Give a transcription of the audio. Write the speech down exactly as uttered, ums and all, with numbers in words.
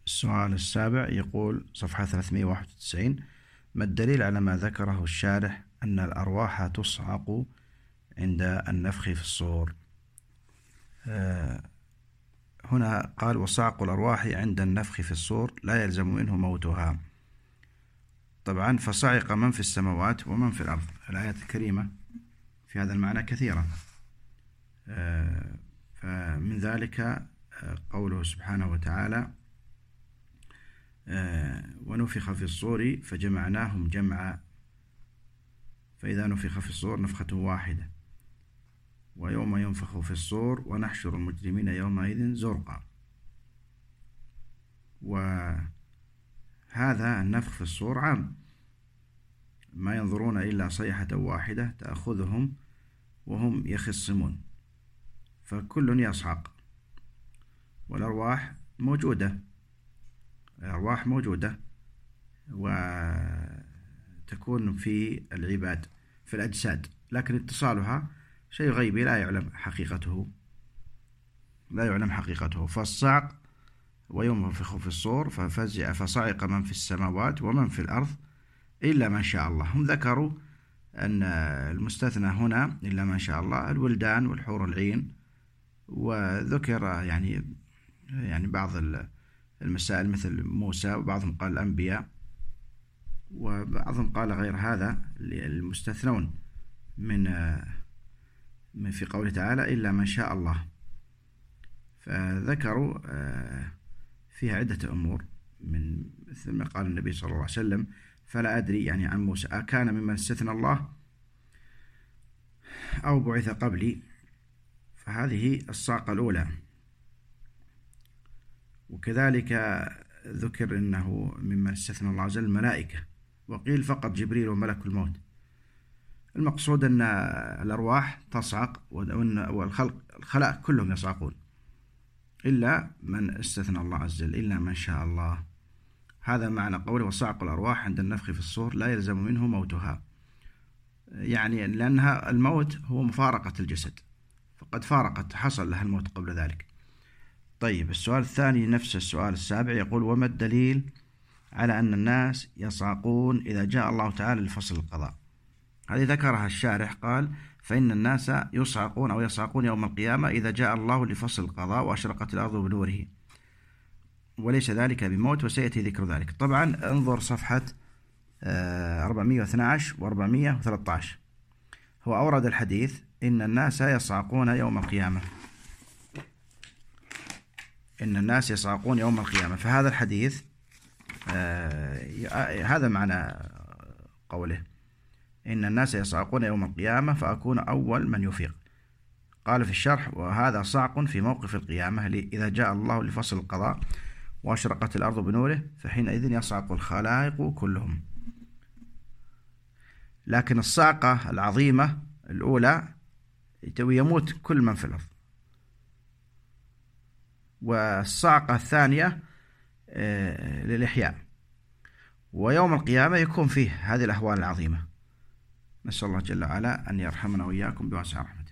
السؤال السابع يقول صفحة ثلاثمائة وواحد وتسعين: ما الدليل على ما ذكره الشارح أن الأرواح تصعق عند النفخ في الصور؟ آه هنا قال: وصعق الأرواح عند النفخ في الصور لا يلزم منه موتها. طبعا فصعق من في السماوات ومن في الأرض. الآيات الكريمة في هذا المعنى كثيرة، آه فمن ذلك قوله سبحانه وتعالى: ونفخ في الصور فجمعناهم جمعا فإذا نفخ في الصور نفخة واحدة ويوم ينفخ في الصور ونحشر المجرمين يومئذ زرقا. وهذا النفخ في الصور عام، ما ينظرون إلا صيحة واحدة تأخذهم وهم يخصمون، فكل يصعق. والأرواح موجودة، الأرواح موجودة وتكون في العباد في الأجساد، لكن اتصالها شيء غيبي لا يعلم حقيقته لا يعلم حقيقته فالصعق ويوم ينفخ في الصور ففزع فصعق من في السماوات ومن في الأرض إلا ما شاء الله. هم ذكروا أن المستثنى هنا إلا ما شاء الله الولدان والحور العين، وذكر يعني يعني بعض المسائل مثل موسى، وبعضهم قال الأنبياء، وبعضهم قال غير هذا المستثنون من من في قوله تعالى إلا ما شاء الله. فذكروا فيها عدة أمور، من مثل ما قال النبي صلى الله عليه وسلم: فلا أدري يعني عن موسى أكان ممن استثنى الله أو بعث قبلي. فهذه الصاقة الأولى. وكذلك ذكر أنه ممن استثنى الله عز وجل الملائكة، وقيل فقط جبريل وملك الموت. المقصود أن الأرواح تصعق والخلق الخلائق كلهم يصعقون إلا من استثنى الله عز وجل، إلا من شاء الله. هذا معنى قوله: وصعق الأرواح عند النفخ في الصور لا يلزم منه موتها، يعني لأنها الموت هو مفارقة الجسد، فقد فارقت، حصل لها الموت قبل ذلك. طيب، السؤال الثاني نفس السؤال السابع يقول: وما الدليل على أن الناس يصعقون إذا جاء الله تعالى لفصل القضاء؟ هذه ذكرها الشارح، قال: فإن الناس يصعقون أو يصعقون يوم القيامة إذا جاء الله لفصل القضاء وأشرقت الأرض بنوره، وليس ذلك بموت، وسيأتي ذكر ذلك. طبعا انظر صفحة أربعمائة واثني عشر و أربعمائة وثلاثة عشر. هو أورد الحديث: إن الناس يصعقون يوم القيامة، إن الناس يصعقون يوم القيامة. فهذا الحديث آه هذا معنى قوله: إن الناس يصعقون يوم القيامة فأكون أول من يفيق. قال في الشرح: وهذا صعق في موقف القيامة إذا جاء الله لفصل القضاء وأشرقت الأرض بنوره فحينئذ يصعق الخلائق كلهم. لكن الصعقة العظيمة الأولى يموت كل من في الأرض، والصعقة الثانية للإحياء، ويوم القيامة يكون فيه هذه الأهوال العظيمة. نسأل الله جل وعلا أن يرحمنا وإياكم بواسع رحمته.